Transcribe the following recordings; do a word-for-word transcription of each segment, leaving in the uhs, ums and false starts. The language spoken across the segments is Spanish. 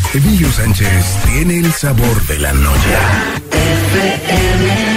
Emilio Sánchez tiene el sabor de la noche. F M.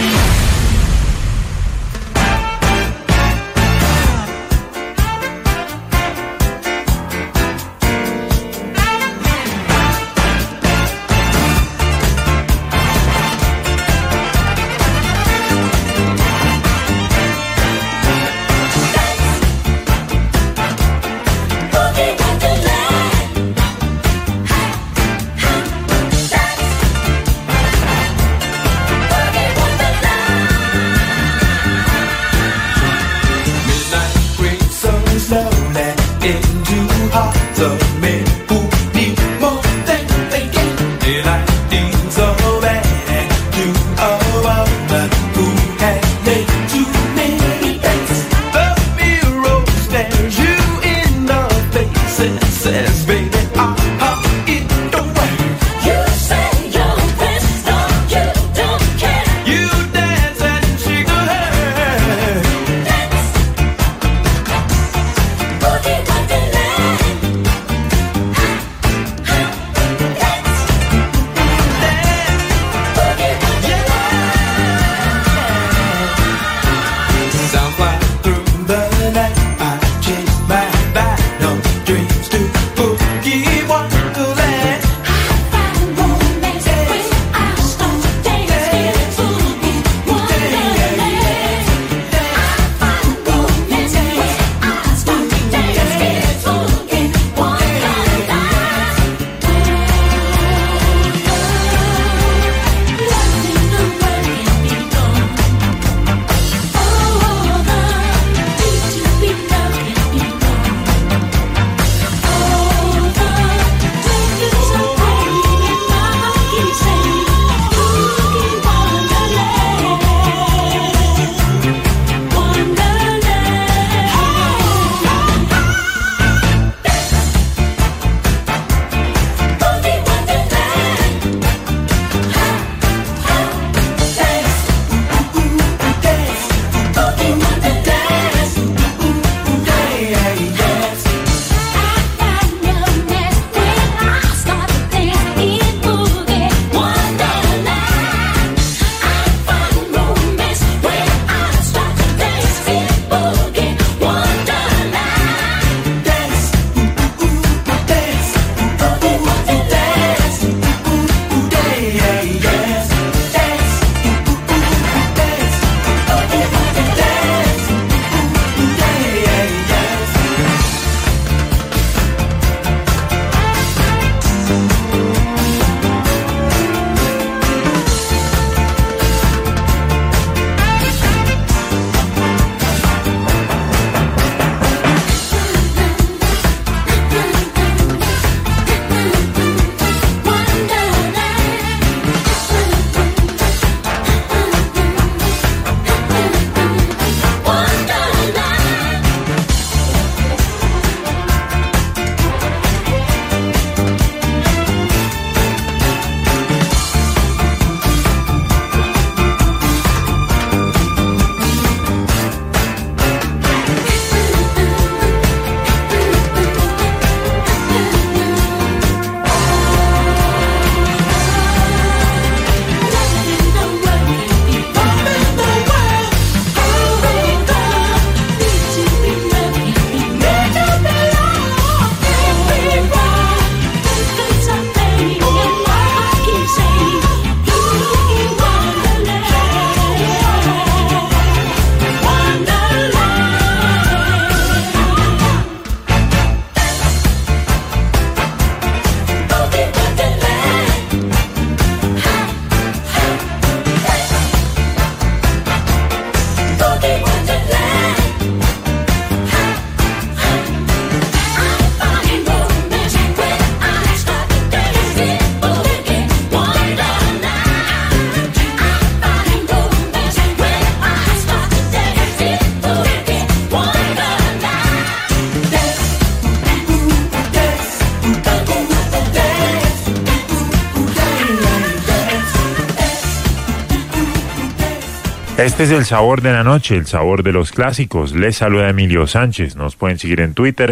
Este es el sabor de la noche, el sabor de los clásicos. Les saluda Emilio Sánchez. Nos pueden seguir en Twitter,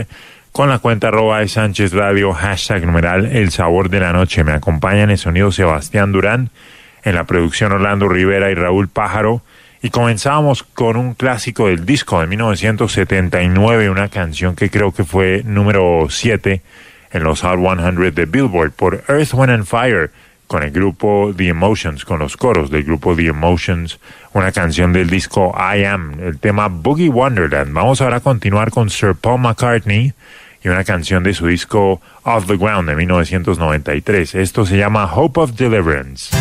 con la cuenta arroba de Sánchez Radio, hashtag numeral El Sabor de la Noche. Me acompaña en el sonido Sebastián Durán, en la producción Orlando Rivera y Raúl Pájaro. Y comenzamos con un clásico del disco de mil novecientos setenta y nueve, una canción que creo que fue número siete en los Hot cien de Billboard, por Earth, Wind and Fire, con el grupo The Emotions, con los coros del grupo The Emotions, una canción del disco I Am, el tema Boogie Wonderland. Vamos ahora a continuar con Sir Paul McCartney y una canción de su disco Off the Ground de mil novecientos noventa y tres. Esto se llama Hope of Deliverance.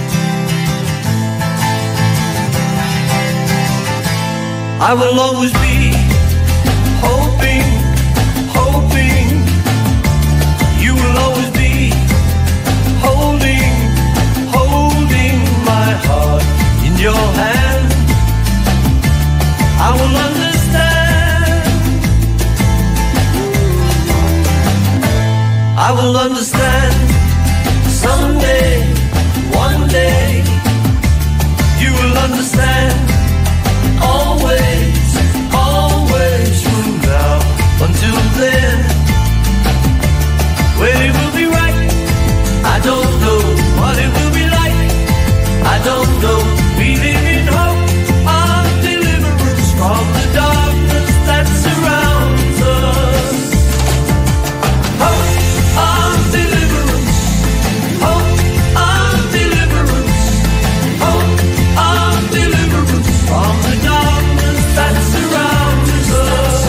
I will always be hoping, hoping. You will always be holding, holding my heart in your hand. I will understand. I will understand someday, one day. You will understand. Always, always from now until then. When it will be right, I don't know what it will be like. I don't know. We live in hope of deliverance from the darkness that surrounds us. Hope of deliverance. Hope of deliverance. Hope of deliverance from the darkness that surrounds us.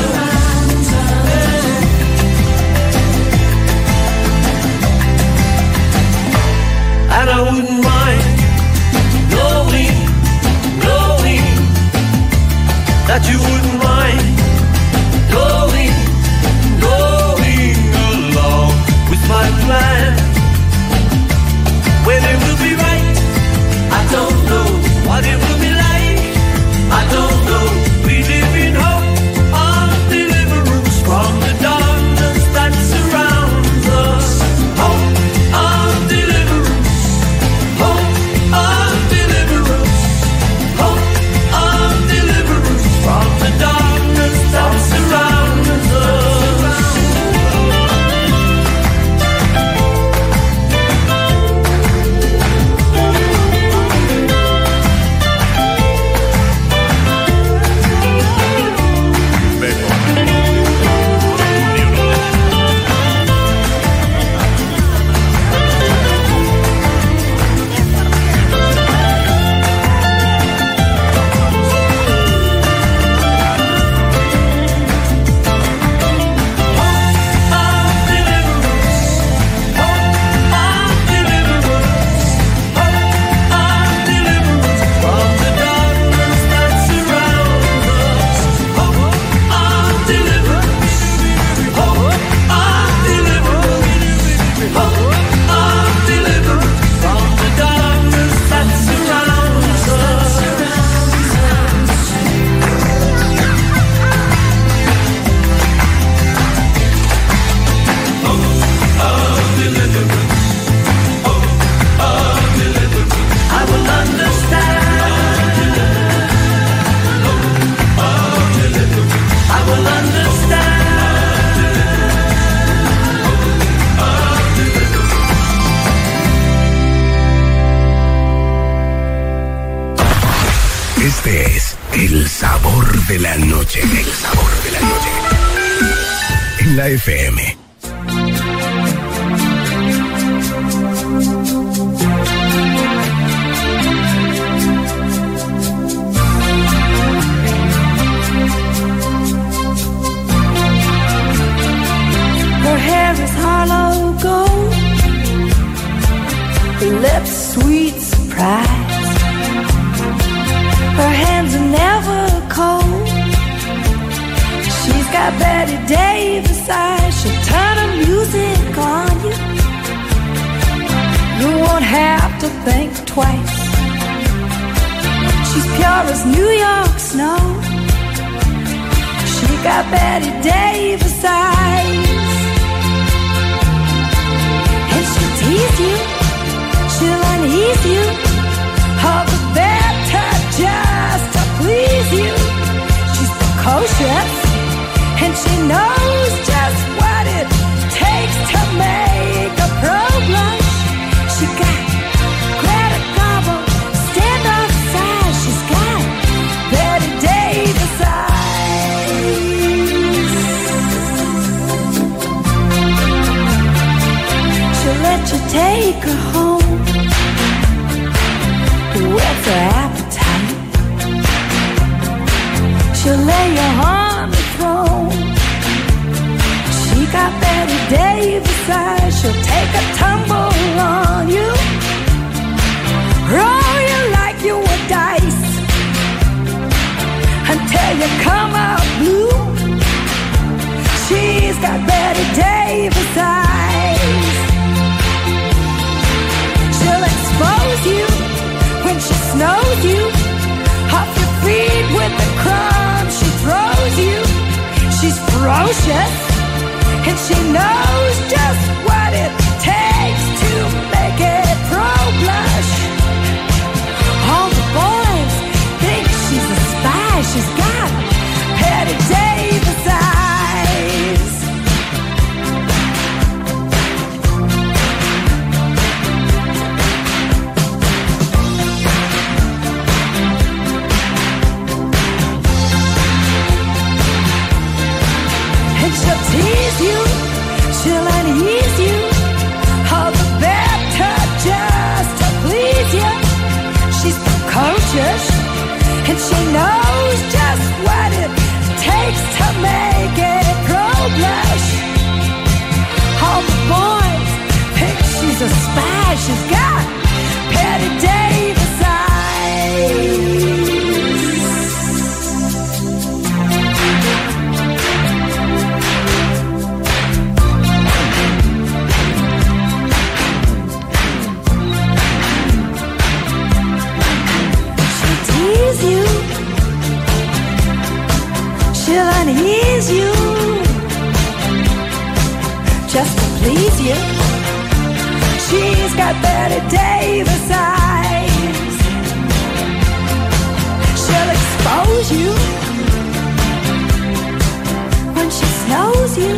And I wouldn't mind knowing, knowing that you wouldn't mind going, going along with my plan. When it will be right, I don't know what it will be like. I don't know. We live in hope of deliverance from the darkness that surrounds us. Hope of deliverance. Hope of deliverance. Hope of deliverance from the darkness that surrounds us. Este es El Sabor de la Noche. El Sabor de la Noche. En la F M. Her hair is hollow gold, her lips sweet surprise. Her hands are never cold. She's got Betty Davis eyes. She'll turn her music on you. You won't have to think twice. She's pure as New York snow. She got Betty Davis eyes. And she'll tease you, she'll unease you, all the better just to please you. She's precocious, and she knows just what she'll take her home. Whet's her appetite? She'll lay you on the throne. She got Betty Davis eyes. She'll take a tumble on you, roll you like you were dice until you come out blue. She's got Betty Davis eyes. She'll expose you when she snows you off your feet with the crumbs she throws you. She's ferocious and she knows just what it takes to make it pro-blush. All the boys think she's a spy. She's got Betty Davis eyes. And she'll tease you, she'll unease you, all the better just to please you. She's precocious and she knows just what it takes to make it pro-blush. All the boys think she's a spy. She's got Betty Davis eyes. You. She'll unease you just to please you. She's got Betty Davis eyes. She'll expose you when she snows you.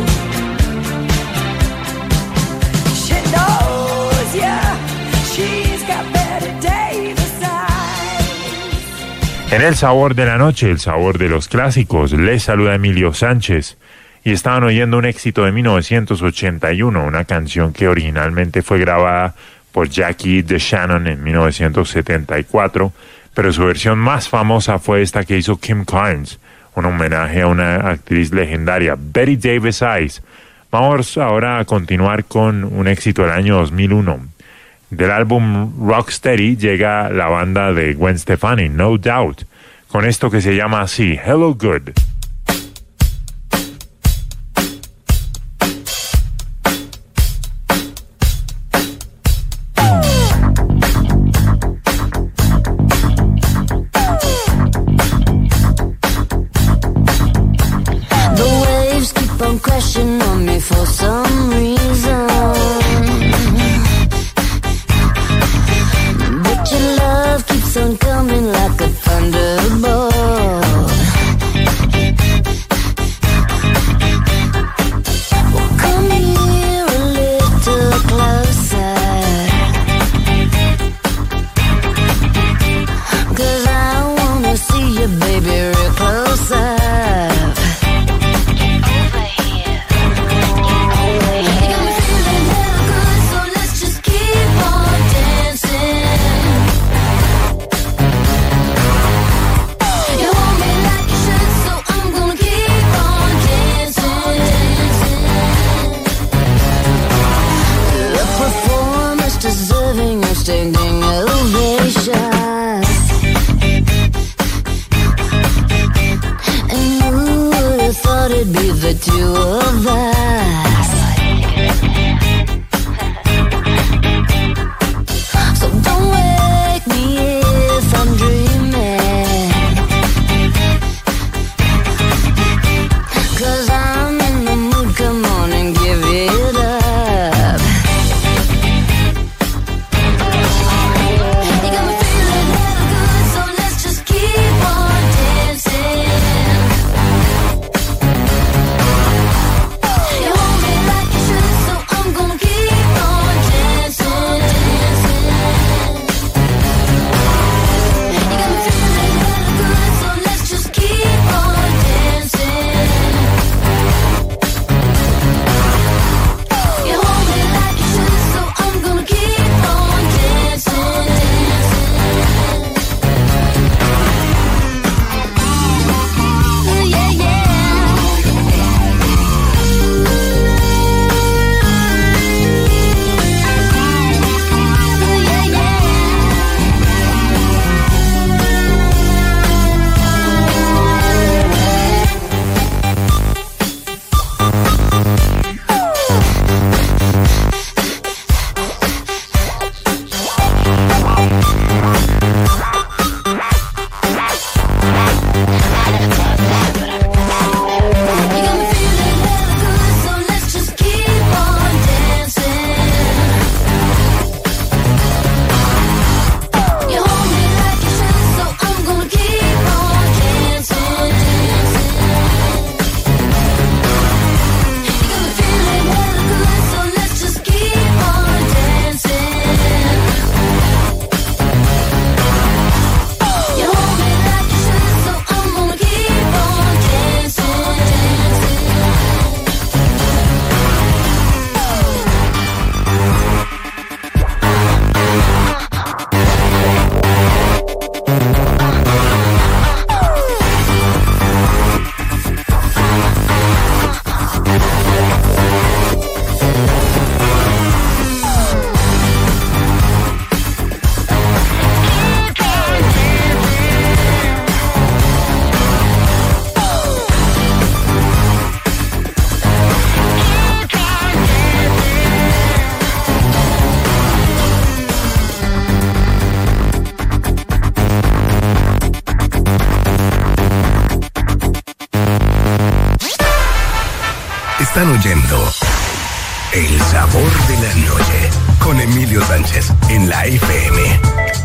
She knows ya. She's got Betty Davis eyes. En el sabor de la noche, el sabor de los clásicos, les saluda Emilio Sánchez y estaban oyendo un éxito de mil novecientos ochenta y uno, una canción que originalmente fue grabada por Jackie DeShannon en mil novecientos setenta y cuatro, pero su versión más famosa fue esta que hizo Kim Carnes, un homenaje a una actriz legendaria, Betty Davis Eyes. Vamos ahora a continuar con un éxito del año dos mil uno. Del álbum Rocksteady llega la banda de Gwen Stefani, No Doubt, con esto que se llama así, Hello Good. The waves keep on crashing on me for some reason. Keeps on coming like a thunderbolt. Well, come here a little closer, 'cause I wanna see you, baby, real close up. Over here, over here. You got me feeling real good, so let's just keep on dancing. Deserving of standing ovation. And who would have thought it'd be the two of us? So don't wake me if I'm dreaming, 'cause I'm in the mood, come on and give it up. escuchando El Sabor de la Noche con Emilio Sánchez en la F M.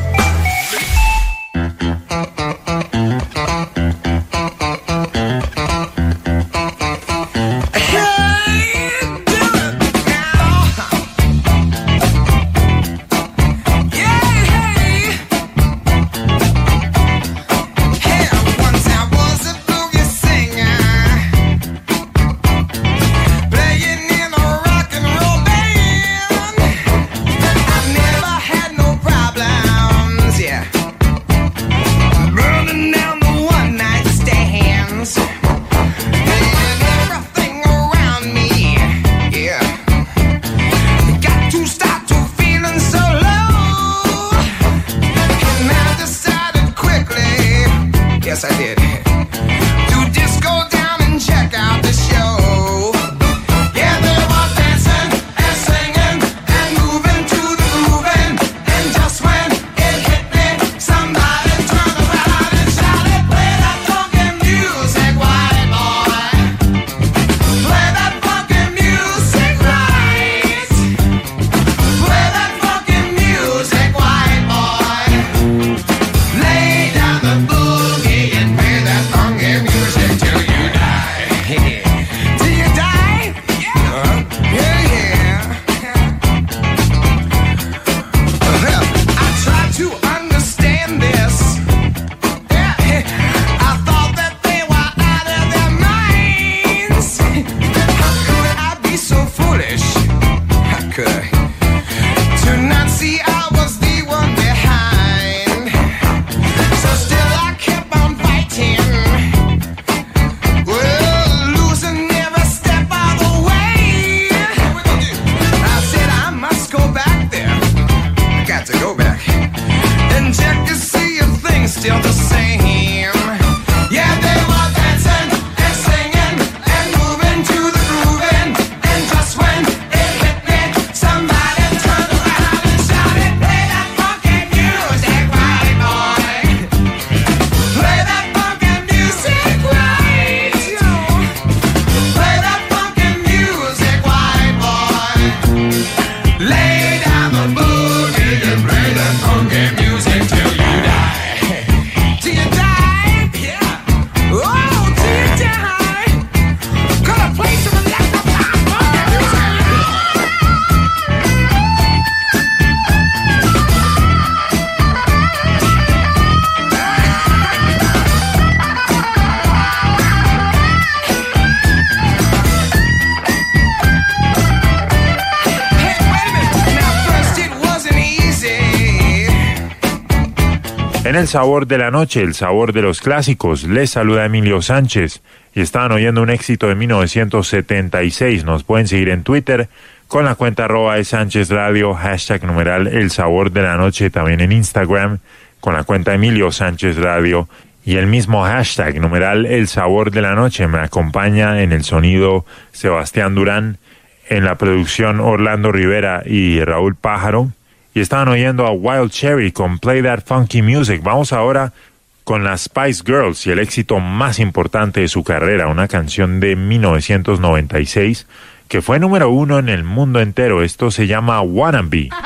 En El Sabor de la Noche, el sabor de los clásicos, les saluda Emilio Sánchez y estaban oyendo un éxito de mil novecientos setenta y seis. Nos pueden seguir en Twitter con la cuenta arroba de Sánchez Radio, hashtag numeral El Sabor de la Noche, también en Instagram con la cuenta Emilio Sánchez Radio y el mismo hashtag numeral El Sabor de la Noche. Me acompaña en el sonido Sebastián Durán, en la producción Orlando Rivera y Raúl Pájaro. Y estaban oyendo a Wild Cherry con Play That Funky Music. Vamos ahora con las Spice Girls y el éxito más importante de su carrera, una canción de mil novecientos noventa y seis que fue número uno en el mundo entero. Esto se llama Wannabe. Yo,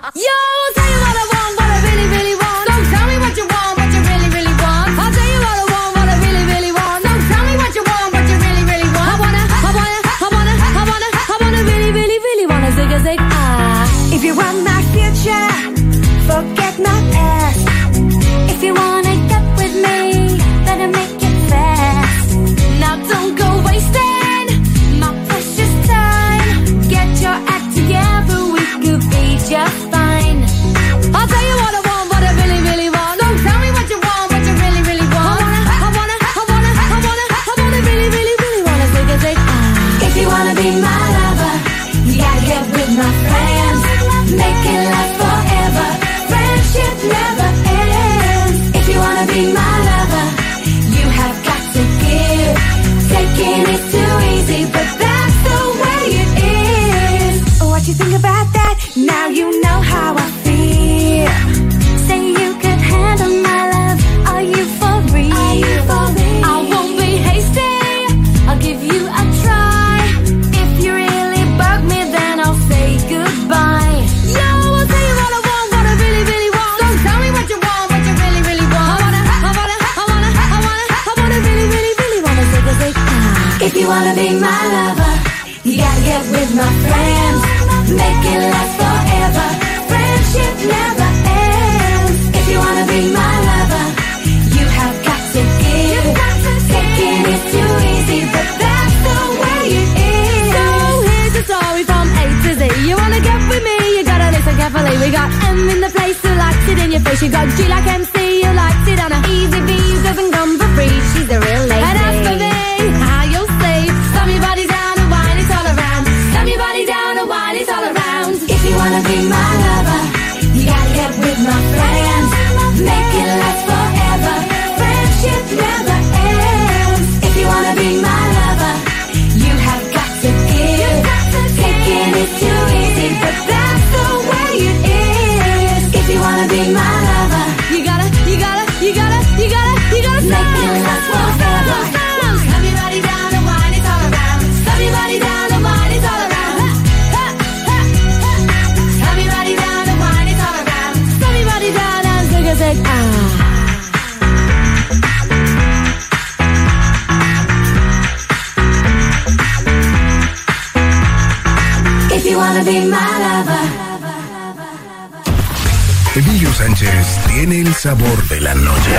tell you what I want, what I really, really want. Don't tell me what you want, what you really, really want. I'll tell you what I want, what I really, really want. Don't tell me what you want, what you really, really want. I wanna, I wanna, I wanna, I wanna, I wanna really, really, really wanna zig a zig ah. If you want my future, forget my past. If you wanna get with me, better make it fast. Now don't go wasting my precious time. Get your act together, we could be just fine. wanna be my lover, you gotta get with my friends. Make it last forever. Friendship never ends. If you wanna be my lover, you have got to give. Taking is too easy, but that's the way it is. So here's the story from A to Z. You wanna get with me, you gotta listen carefully. We got M in the place who likes it in your face. You got G like M C, who likes it on a easy B, who doesn't come for free. She's a real lady. And as for me, how you'll see, slam your body down and wine it all around. Slam your body down and wine it all around. If you wanna be my lover, you gotta get with my friends. Make it last forever. Friendship never ends. If you wanna be my lover, you have got to give. Taking is too easy, but that's the way it is. If you wanna be my lover, You gotta, you gotta, you gotta, you gotta, you gotta make it last forever. Slam your body down and wine it all around. Slam your body down and wine it all around. Slam your body down and wine it all around. Slam your body down and zig a zig ah. If you wanna be my lover. Emilio Sánchez tiene el sabor de la noche.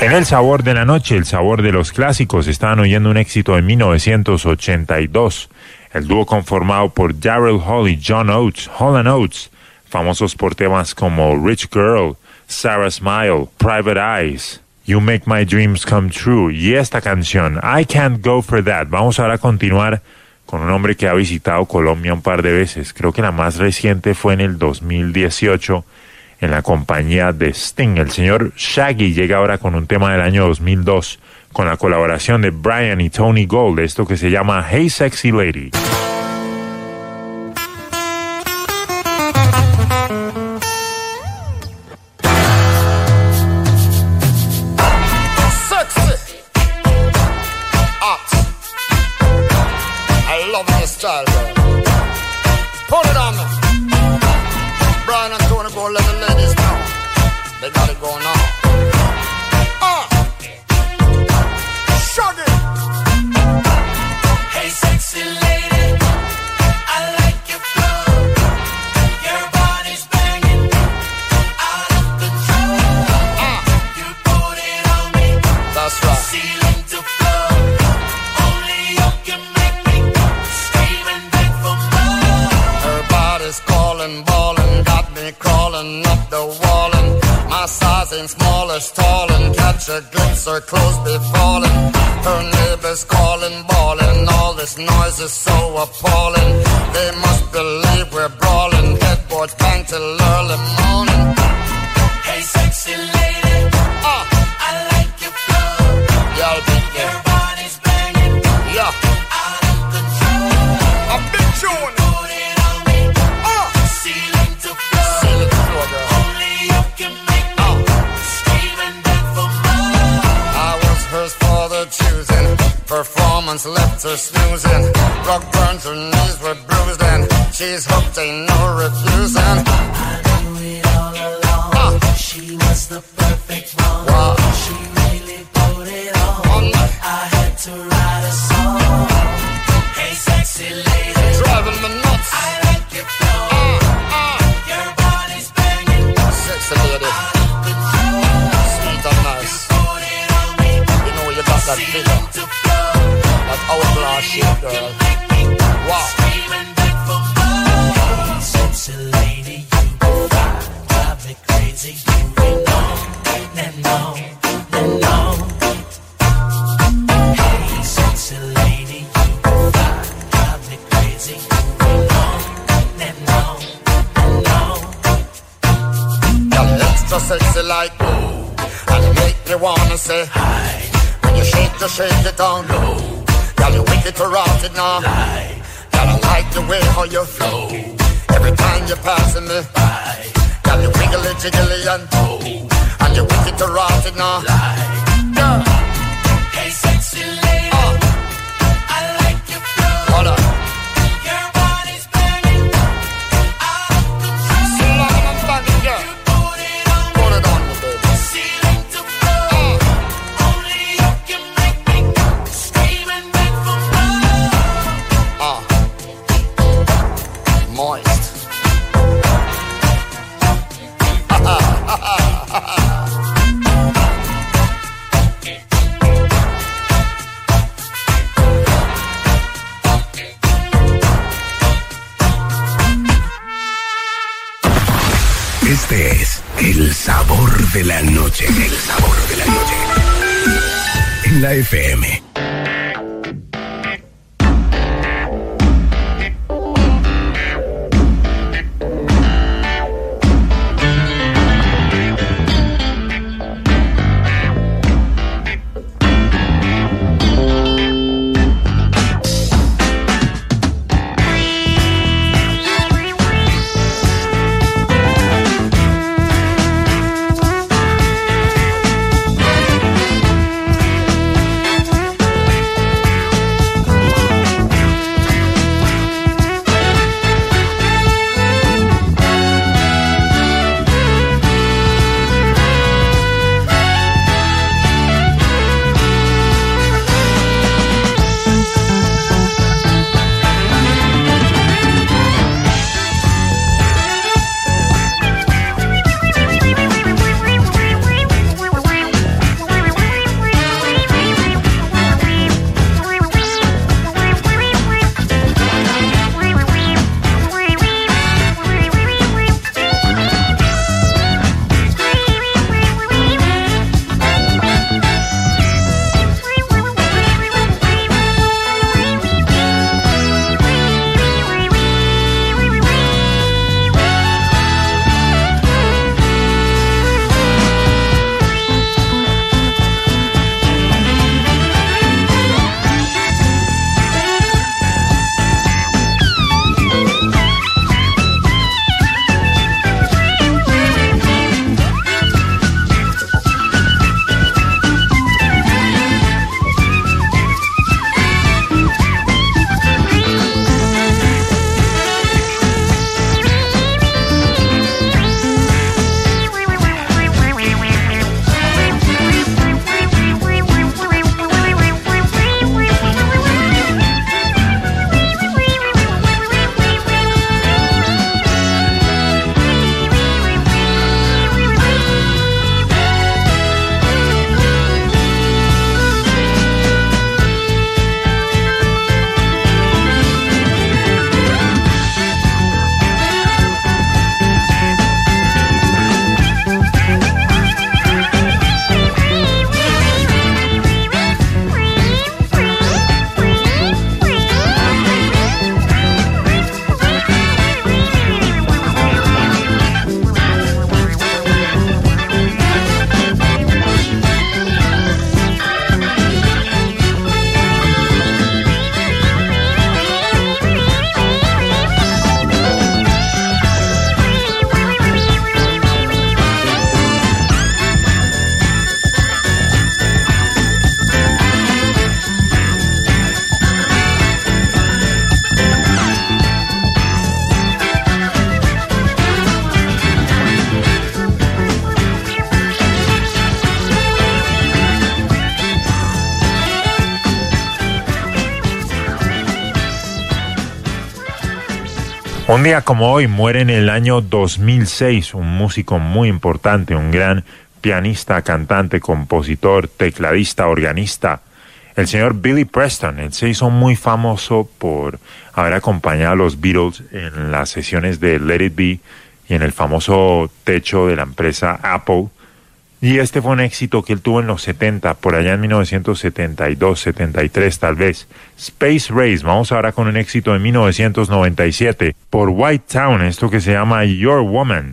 En el sabor de la noche, el sabor de los clásicos, estaban oyendo un éxito de mil novecientos ochenta y dos. El dúo conformado por Daryl Hall y John Oates, Hall and Oates, famosos por temas como Rich Girl, Sarah Smile, Private Eyes, You Make My Dreams Come True y esta canción, I Can't Go For That. Vamos ahora a continuar con un hombre que ha visitado Colombia un par de veces. Creo que la más reciente fue en el dos mil dieciocho en la compañía de Sting. El señor Shaggy llega ahora con un tema del año dos mil dos con la colaboración de Brian y Tony Gold, esto que se llama Hey Sexy Lady. Sexy, hot. I love your style, girl. Put it on me. Brian and Tony go let the ladies know. They got it going on. Uh. Shaggy. Hey, sexy lady, I like your flow. Your body's banging, out of control. Uh. You put it on me, That's right. ceiling to floor. Only you can make me scream and beg for more. Her body's calling, ballin', got me crawling up the wall. And my size ain't small as tall, and catch a glimpse, her clothes be falling. Her neighbors calling, bawling, all this noise is so appalling. They must believe we're brawling, headboard bang till early morning. Hey, sexy lady, Ah, I like your flow. y'all be Your there. body's banging, Yeah, out of control. a big tune. Put it on me, Ah, ceiling to floor. seal it floor, girl. Only you can make me scream and beg for more. I was hers for the choosing. Performance left her snoozing. Rug burns, her knees were bruised, and she's hooked, ain't no refusing. I knew it all along. Ah. She was the perfect one. Wow. She really put it on. On me. I had to write a song. Hey, sexy lady, Driving me nuts. I like your flow. Ah, ah, Your body's banging, sexy lady, out of control. sweet and nice. Put it on me, You know you got that figure, ceiling to floor. that hourglass shape, girl. Make me Wow. scream and beg for more. Hey, sexy lady, you go fly, drive me crazy, you ain't on and on and on. Hey, sexy lady, you go fly, drive me crazy, you ain't on and on and on. You're extra sexy like ooh, and you make me wanna say hi. When you shake, you shake it down low. Girl, you wicked to rot it now. Girl, I like the way how you flow. Every time you're passing me by. Girl, you wiggly jiggly and oh, and you wicked to rot it now. Girl, Hey, sexy lady, uh, I like your flow. hold on. Your body's banging, out of control. Slow down and banging, girl. Put it on me, Put it on me, baby. ceiling to floor. Uh, Only you can make me scream and beg for more. uh, moist. Este es el sabor de la noche. El sabor de la noche. En la F M. Un día como hoy muere en el año dos mil seis un músico muy importante, un gran pianista, cantante, compositor, tecladista, organista, el señor Billy Preston. Él se hizo muy famoso por haber acompañado a los Beatles en las sesiones de Let It Be y en el famoso techo de la empresa Apple. Y este fue un éxito que él tuvo en los setenta, por allá en mil novecientos setenta y dos, setenta y tres tal vez. Space Race, vamos ahora con un éxito de mil novecientos noventa y siete por White Town, esto que se llama Your Woman.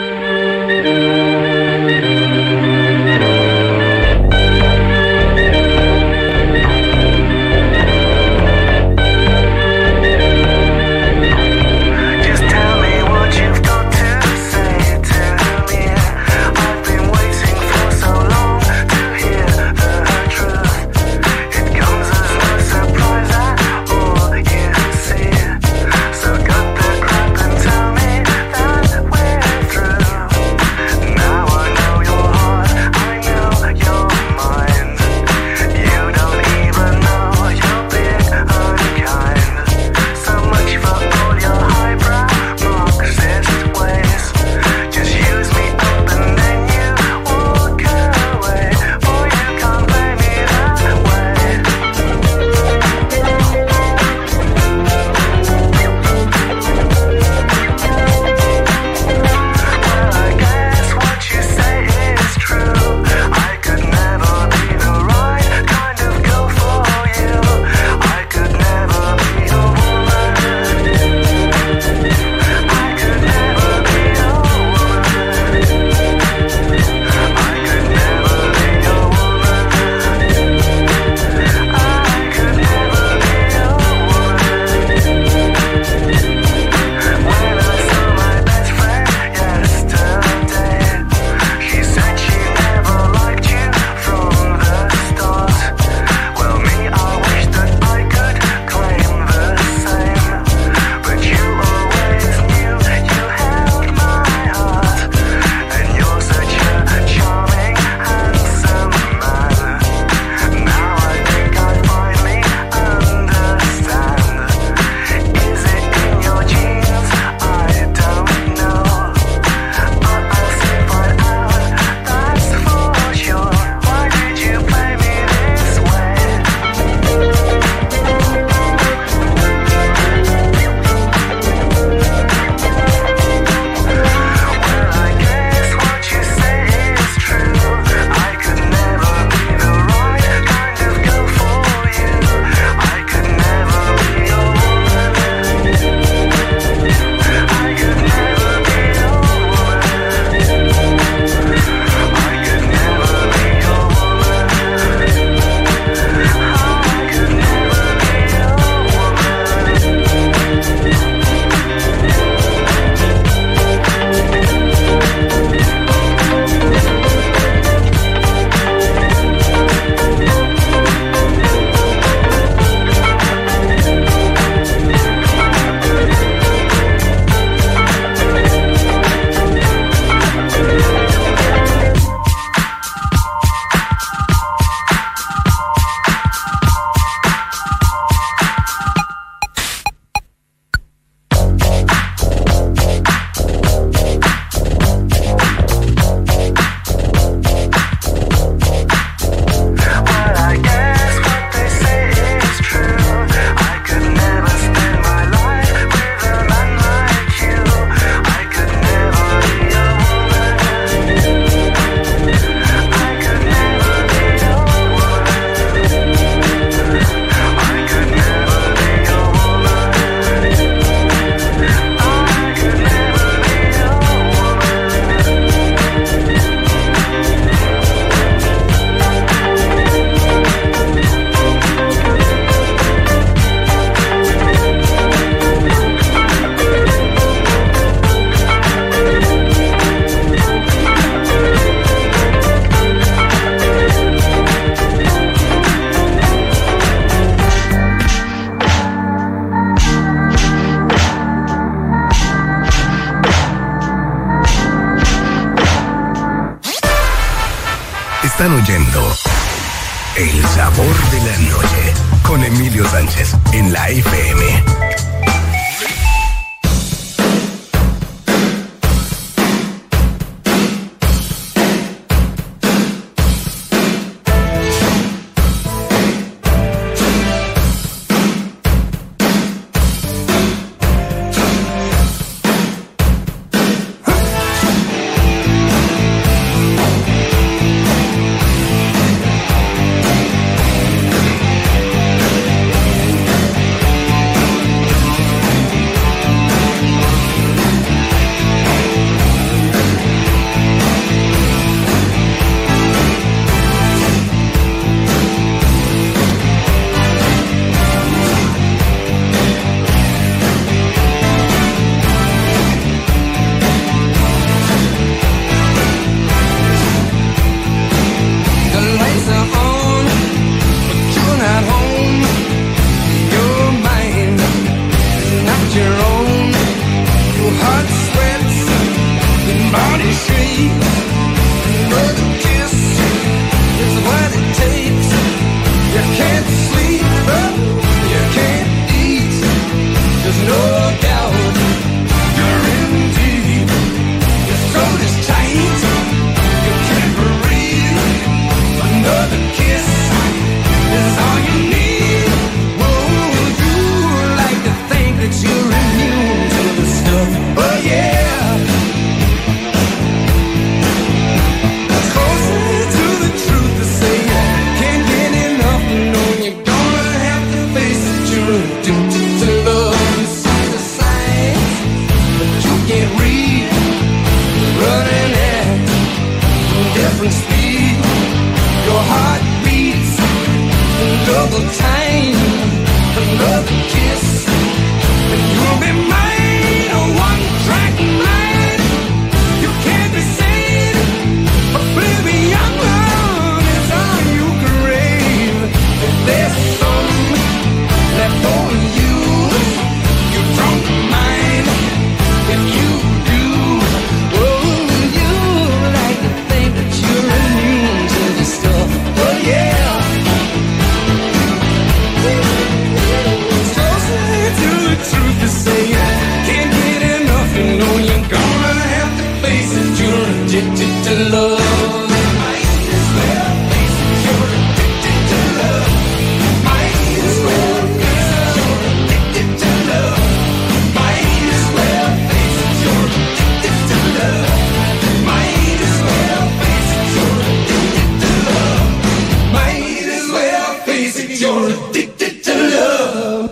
Están oyendo El Sabor de la Noche con Emilio Sánchez en la F M. can't sleep, you can't eat. There's no doubt you're in deep. Your throat is tight, you can't breathe. Another kiss is all you need. Oh, you like to think that you're immune to the stuff. Oh yeah. Speed, your heart beats double time, another kiss, and you'll be mine, a one-track mind. You can't be sane, oblivion is all you crave. If there's some left for you, you don't mind. If you do, oh, you like to think that you're immune to the stuff. Oh yeah. It's closer to the truth to say you can't get enough. You know you're gonna have to face it. You're addicted to love. Might as well face it. You're addicted to love. Might as well face it. You're addicted to love. Might as well face it. You're addicted to love. Might as well face it. You're addicted to love. Might as well face it. You're addicted to love.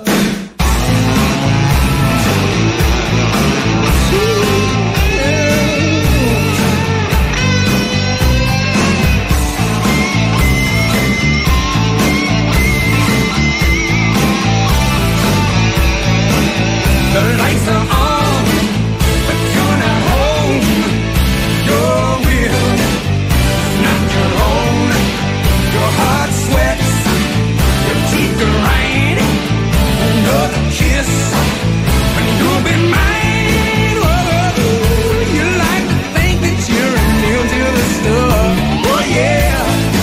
The lights are on, but you're not home. Your will is not your own. Your heart sweats, your teeth grind. Another kiss, and you'll be mine. Whoa, you like to think that you're immune to the stuff. Oh yeah.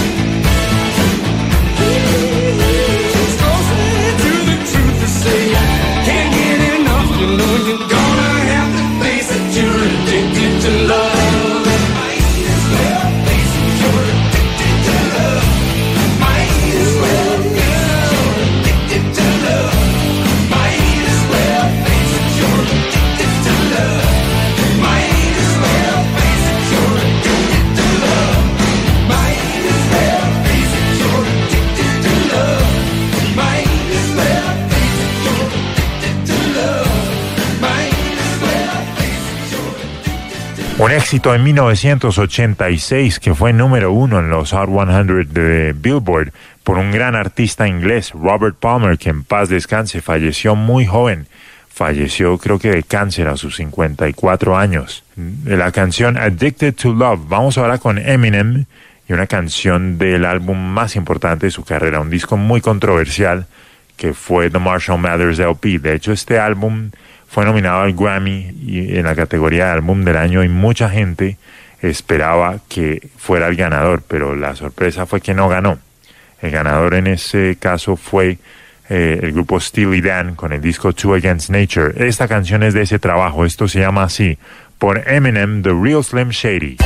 It's closer to the truth to say I can't get enough. You know you're gonna have to face it. You're addicted to love. Might as well face it. You're addicted to love. Might as well face it. You're addicted to love. Might as well face it. You're addicted to love. Might as well face it. You're addicted to love. Might as well face it. You're addicted to love. Might as well face it. You're addicted to love. Might as well face it. You're addicted to love. Un éxito en mil novecientos ochenta y seis que fue número uno en los Hot cien de Billboard por un gran artista inglés, Robert Palmer, que en paz descanse, falleció muy joven. Falleció creo que de cáncer a sus cincuenta y cuatro años. De la canción Addicted to Love, vamos ahora con Eminem y una canción del álbum más importante de su carrera, un disco muy controversial que fue The Marshall Mathers L P. De hecho, este álbum fue nominado al Grammy y en la categoría de álbum del año y mucha gente esperaba que fuera el ganador, pero la sorpresa fue que no ganó. El ganador en ese caso fue eh, el grupo Steely Dan con el disco Two Against Nature. Esta canción es de ese trabajo, esto se llama así, por Eminem, The Real Slim Shady.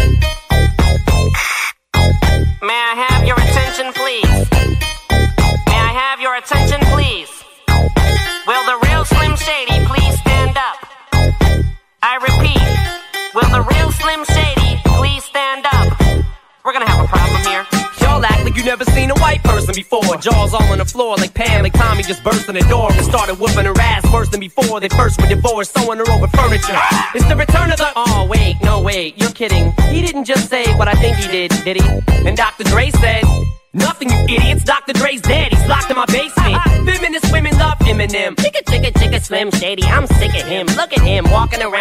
May I have your attention, please? May I have your attention, please? Will the real Slim Shady please stand up? I repeat, will the real Slim Shady please stand up? We're gonna have a problem here. Y'all act like you never seen a white person before. Jaws all on the floor like Pam, like Tommy just burst in the door and started whooping her ass worse than before. They first were divorced, sewing her over furniture. It's the return of the... Oh, wait, no, wait, you're kidding. He didn't just say what I think he did, did he? And Doctor Dre said... Nothing, you idiots. Doctor Dre's dead. He's locked in my basement. Feminist women love Eminem. Chicka, chicka, chicka, Slim Shady. I'm sick of him. Look at him walking around, grabbing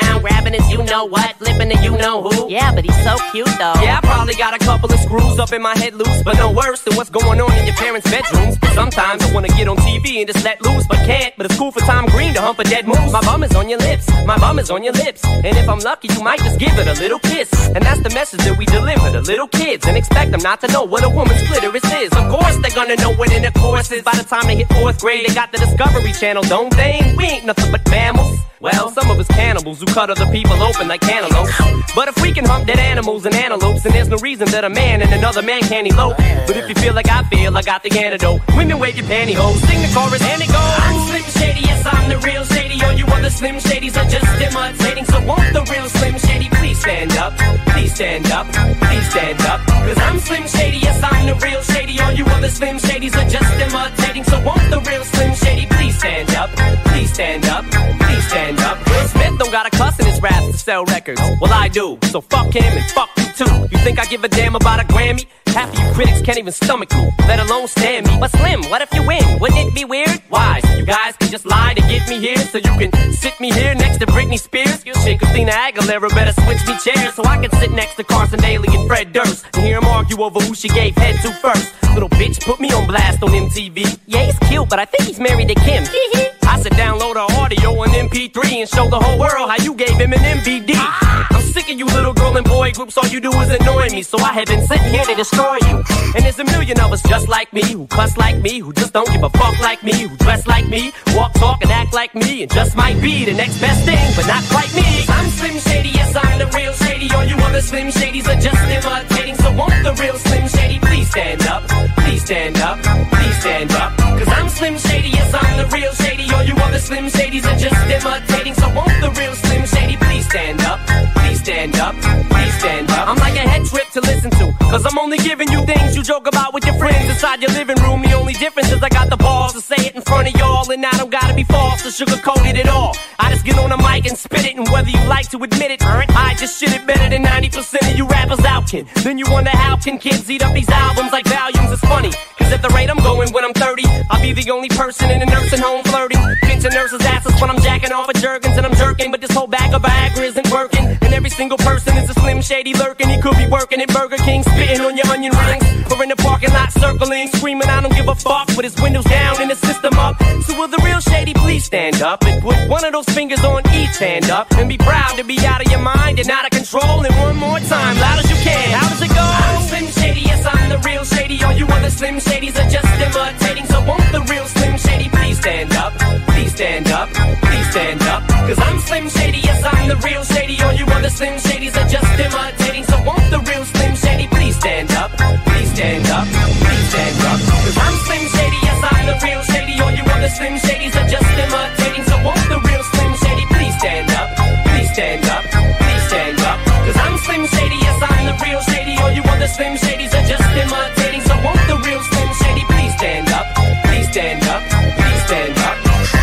Living is you know what, living to you know who. Yeah, but he's so cute though. Yeah, I probably got a couple of screws up in my head loose, but no worse than what's going on in your parents' bedrooms. Sometimes I wanna get on T V and just let loose, but can't. But it's cool for Tom Green to hump a dead moose. My bum is on your lips, my bum is on your lips, and if I'm lucky, you might just give it a little kiss. And that's the message that we deliver to little kids, and expect them not to know what a woman's clitoris is. Of course they're gonna know what intercourse is. By the time they hit fourth grade, they got the Discovery Channel, don't they? We ain't nothing but mammals. Well, some of us cannibals who cut other people open like cantaloupes. But if we can hump dead animals and antelopes, then there's no reason that a man and another man can't elope. But if you feel like I feel, I got the antidote. Women wave your pantyhose, sing the chorus and it goes. I'm Slim Shady, yes I'm the real Shady. All you other Slim Shadys are just imitating. So won't the real Slim Shady please stand up? Please stand up, please stand up. Cause I'm Slim Shady, yes I'm the real Shady. All you other Slim Shadys are just imitating. So won't the real Slim Shady please stand up? Please stand up, please stand up. Will Smith don't got a cuss in his raps to sell records. Well, I do, so fuck him and fuck you too. You think I give a damn about a Grammy? Half of you critics can't even stomach me, let alone stand me. But Slim, what if you win? Wouldn't it be weird? Why? So you guys can just lie to get me here, so you can sit me here next to Britney Spears. Shit, Christina Aguilera better switch me chairs so I can sit next to Carson Daly and Fred Durst and hear them argue over who she gave head to first. Little bitch put me on blast on M T V. Yeah, he's cute, but I think he's married to Kim. I said download our audio on M P three and show the whole world how you gave him an M V D. I'm sick of you little girl and boy groups, all you do is annoy me, so I have been sitting here to destroy you. And there's a million of us just like me, who cuss like me, who just don't give a fuck like me, who dress like me, walk, talk, and act like me, and just might be the next best thing, but not quite me. I'm Slim Shady, yes I'm the real Shady. All you other Slim Shadys are just imitating. So won't the real Slim Shady please stand up? Please stand up, please stand up. Cause I'm Slim Shady, yes I'm the real Shady. All you other Slim Shadys are just imitating. So won't the real Slim Shady please stand up? Please stand up, please stand up. I'm like a head trip to listen to, cause I'm only giving you things you joke about with your friends inside your living room. The only difference is I got the balls to say it in front of y'all, and I don't gotta be false to sugarcoat it at all. I just get on the mic and spit it, and whether you like to admit it, I just shit it better than ninety percent of you rappers out, kid. Then you wonder how can kids eat up these albums like volumes. It's funny, cause at the rate I'm going when I'm thirty, I'll be the only person in a nursing home flirting, pinching nurses' asses when I'm jacking off of Jergens and I'm jerking. But this whole bag of Viagra isn't working, and every single person is a Slim Shady lurking. He could be working at Burger King, spitting on your onion rings, or in the parking lot circling, screaming I don't give a fuck, with his windows down and his system up. So will the real Shady please stand up and put one of those fingers on each hand up, and be proud to be out of your mind and out of control. And one more time, loud as you can, how does it go? I'm Slim Shady, yes I'm the real Shady. All you other Slim Shadys are just imitating. So won't the real Slim Shady please stand up? Please stand up, please stand up. Cause I'm Slim Shady, yes I'm the real Shady. All you other Slim Shadys are just imitating. So won't the real Slim Shady please stand up? Please stand up, please stand up. Cause I'm Slim Shady, yes I'm the real Shady. All you other Slim Shadys are just imitating. So won't the real Slim Shady please stand up? Please stand up, please stand up. Cause I'm Slim Shady, yes I'm the real Shady. All you other Slim Shadys are just imitating. So won't the real Slim Shady please stand up? Please stand up, please stand up.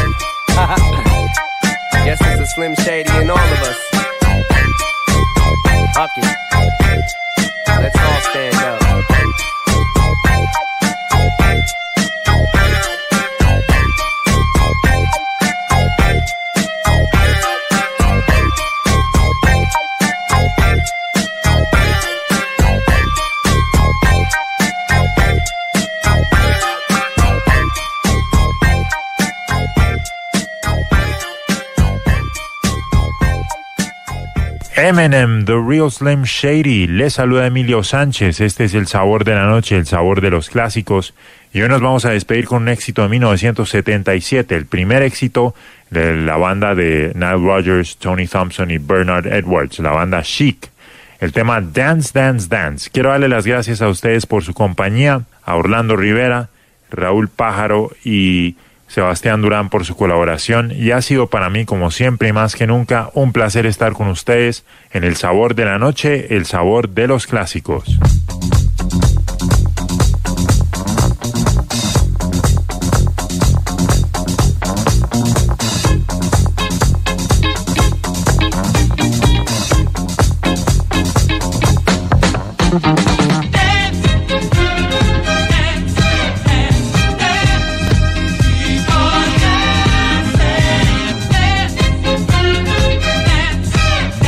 Guess there's a Slim Shady in all of us. Fuck it. Let's all stand up. Eminem, The Real Slim Shady. Les saluda Emilio Sánchez. Este es el sabor de la noche, el sabor de los clásicos. Y hoy nos vamos a despedir con un éxito de mil novecientos setenta y siete, el primer éxito de la banda de Nile Rodgers, Tony Thompson y Bernard Edwards, la banda Chic. El tema Dance, Dance, Dance. Quiero darle las gracias a ustedes por su compañía, a Orlando Rivera, Raúl Pájaro y Sebastián Durán por su colaboración, y ha sido para mí, como siempre y más que nunca, un placer estar con ustedes en el sabor de la noche, el sabor de los clásicos. Dance,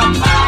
pa, pa.